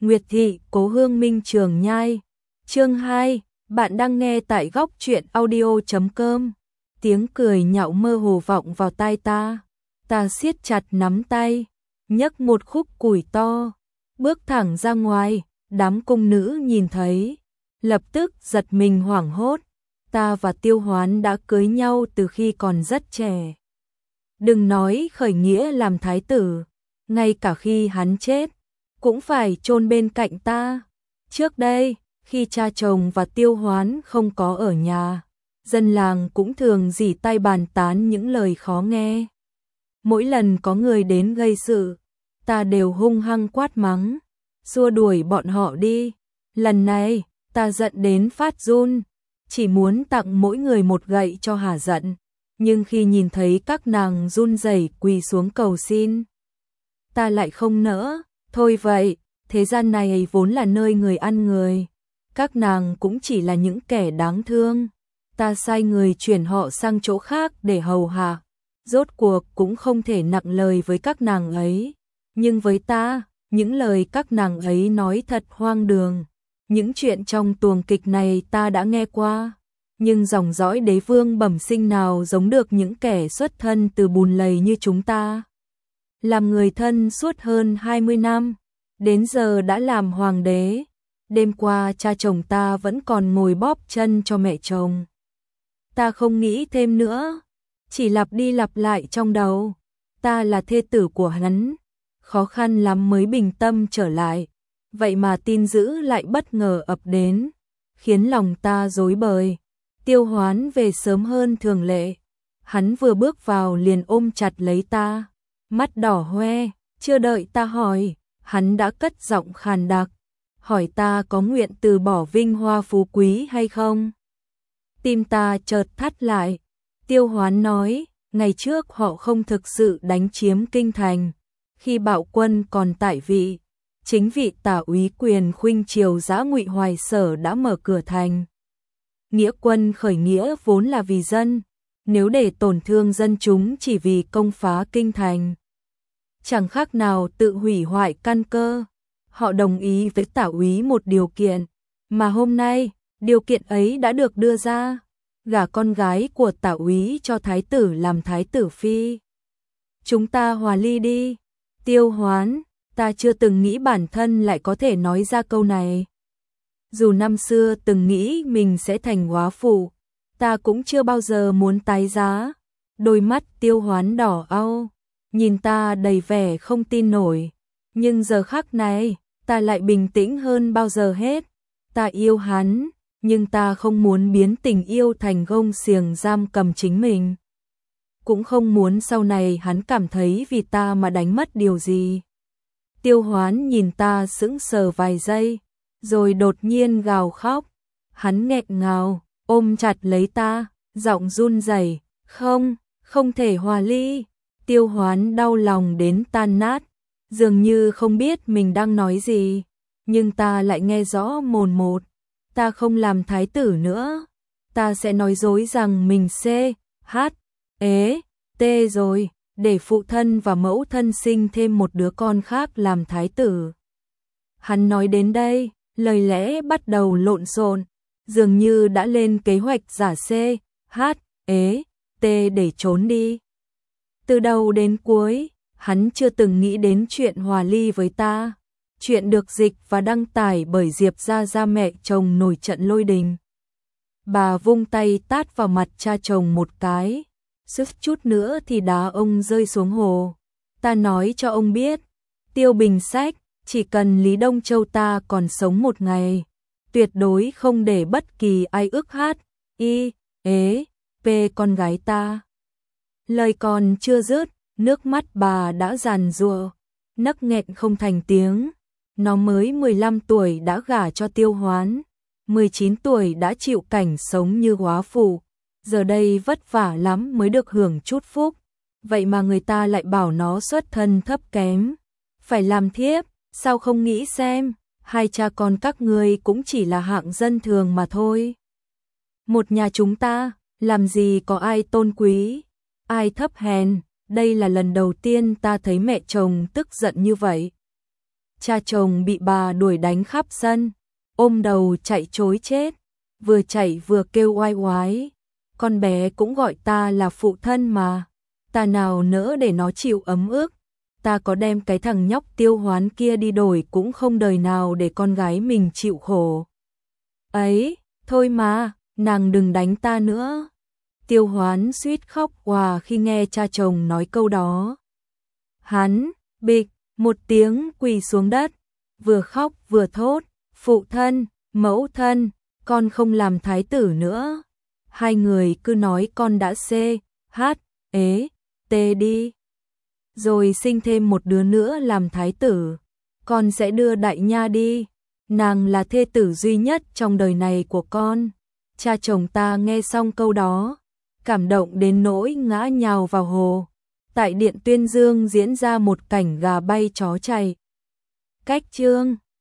Nguyệt thị, Cố Hương Minh Trường Nhai. Chương 2, bạn đang nghe tại góc truyện audio.com. Tiếng cười nhạo mơ hồ vọng vào tai ta. Ta siết chặt nắm tay, nhấc một khúc củi to, bước thẳng ra ngoài. Đám cung nữ nhìn thấy, lập tức giật mình hoảng hốt. Ta và Tiêu Hoán đã cưới nhau từ khi còn rất trẻ. Đừng nói khởi nghĩa làm thái tử, ngay cả khi hắn chết, cũng phải chôn bên cạnh ta. Trước đây, khi cha chồng và Tiêu Hoán không có ở nhà, dân làng cũng thường rỉ tai bàn tán những lời khó nghe. Mỗi lần có người đến gây sự, ta đều hung hăng quát mắng, xua đuổi bọn họ đi. Lần này, ta giận đến phát run, chỉ muốn tặng mỗi người một gậy cho hả giận. Nhưng khi nhìn thấy các nàng run rẩy quỳ xuống cầu xin, ta lại không nỡ. Thôi vậy, thế gian này vốn là nơi người ăn người, các nàng cũng chỉ là những kẻ đáng thương. Ta sai người chuyển họ sang chỗ khác để hầu hạ, rốt cuộc cũng không thể nặng lời với các nàng ấy. Nhưng với ta, những lời các nàng ấy nói thật hoang đường. Những chuyện trong tuồng kịch này ta đã nghe qua, nhưng dòng dõi đế vương bẩm sinh nào giống được những kẻ xuất thân từ bùn lầy như chúng ta. Làm người thân suốt hơn 20 năm, đến giờ đã làm hoàng đế. Đêm qua cha chồng ta vẫn còn ngồi bóp chân cho mẹ chồng. Ta không nghĩ thêm nữa, chỉ lặp đi lặp lại trong đầu. Ta là thê tử của hắn, khó khăn lắm mới bình tâm trở lại. Vậy mà tin dữ lại bất ngờ ập đến, khiến lòng ta rối bời. Tiêu Hoán về sớm hơn thường lệ. Hắn vừa bước vào liền ôm chặt lấy ta, mắt đỏ hoe. Chưa đợi ta hỏi, hắn đã cất giọng khàn đặc, hỏi ta có nguyện từ bỏ vinh hoa phú quý hay không. Tim ta chợt thắt lại. Tiêu Hoán nói, ngày trước họ không thực sự đánh chiếm kinh thành. Khi Bạo Quân còn tại vị, chính vị Tả úy quyền khuynh triều Dã Ngụy Hoài Sở đã mở cửa thành. Nghĩa quân khởi nghĩa vốn là vì dân, nếu để tổn thương dân chúng chỉ vì công phá kinh thành, chẳng khác nào tự hủy hoại căn cơ. Họ đồng ý với Tả úy một điều kiện, mà hôm nay, điều kiện ấy đã được đưa ra, gả con gái của Tả úy cho thái tử làm thái tử phi. Chúng ta hòa ly đi. Tiêu Hoán, ta chưa từng nghĩ bản thân lại có thể nói ra câu này. Dù năm xưa từng nghĩ mình sẽ thành góa phụ, ta cũng chưa bao giờ muốn tái giá. Đôi mắt Tiêu Hoán đỏ au, nhìn ta đầy vẻ không tin nổi. Nhưng giờ khắc này, ta lại bình tĩnh hơn bao giờ hết. Ta yêu hắn, nhưng ta không muốn biến tình yêu thành gông xiềng giam cầm chính mình. Cũng không muốn sau này hắn cảm thấy vì ta mà đánh mất điều gì. Tiêu Hoán nhìn ta sững sờ vài giây, rồi đột nhiên gào khóc. Hắn nghẹn ngào, ôm chặt lấy ta, giọng run rẩy, không thể hòa ly. Tiêu Hoán đau lòng đến tan nát, dường như không biết mình đang nói gì, nhưng ta lại nghe rõ mồn một. Ta không làm thái tử nữa, ta sẽ nói dối rằng mình rồi, để phụ thân và mẫu thân sinh thêm một đứa con khác làm thái tử. Hắn nói đến đây, lời lẽ bắt đầu lộn xộn, dường như đã lên kế hoạch giả để trốn đi. Từ đầu đến cuối, hắn chưa từng nghĩ đến chuyện hòa ly với ta. Chuyện được dịch và đăng tải bởi Diệp Gia mẹ chồng nổi trận lôi đình. Bà vung tay tát vào mặt cha chồng một cái, suýt chút nữa thì đá ông rơi xuống hồ. Ta nói cho ông biết, Tiêu Bình Sách, chỉ cần Lý Đông Châu ta còn sống một ngày, tuyệt đối không để bất kỳ ai ức con gái ta. Lời còn chưa dứt, nước mắt bà đã giàn giụa, nấc nghẹn không thành tiếng. Nó mới 15 tuổi đã gả cho Tiêu Hoán, 19 tuổi đã chịu cảnh sống như góa phụ, giờ đây vất vả lắm mới được hưởng chút phúc. Vậy mà người ta lại bảo nó xuất thân thấp kém, phải làm thiếp. Sao không nghĩ xem, hai cha con các ngươi cũng chỉ là hạng dân thường mà thôi. Một nhà chúng ta, làm gì có ai tôn quý, ai thấp hèn. Đây là lần đầu tiên ta thấy mẹ chồng tức giận như vậy. Cha chồng bị bà đuổi đánh khắp sân, ôm đầu chạy trối chết, vừa chạy vừa kêu oai oái. Con bé cũng gọi ta là phụ thân mà, ta nào nỡ để nó chịu ấm ức. Ta có đem cái thằng nhóc Tiêu Hoán kia đi đổi cũng không đời nào để con gái mình chịu khổ. Ấy, thôi mà, nàng đừng đánh ta nữa. Tiêu Hoán suýt khóc òa khi nghe cha chồng nói câu đó. Hắn, bịch, một tiếng quỳ xuống đất, vừa khóc vừa thốt, phụ thân, mẫu thân, con không làm thái tử nữa. Hai người cứ nói con đã CHT đi. Rồi sinh thêm một đứa nữa làm thái tử. Con sẽ đưa đại nha đi. Nàng là thê tử duy nhất trong đời này của con. Cha chồng ta nghe xong câu đó, cảm động đến nỗi ngã nhào vào hồ. Tại điện Tuyên Dương diễn ra một cảnh gà bay chó chạy. Cách chương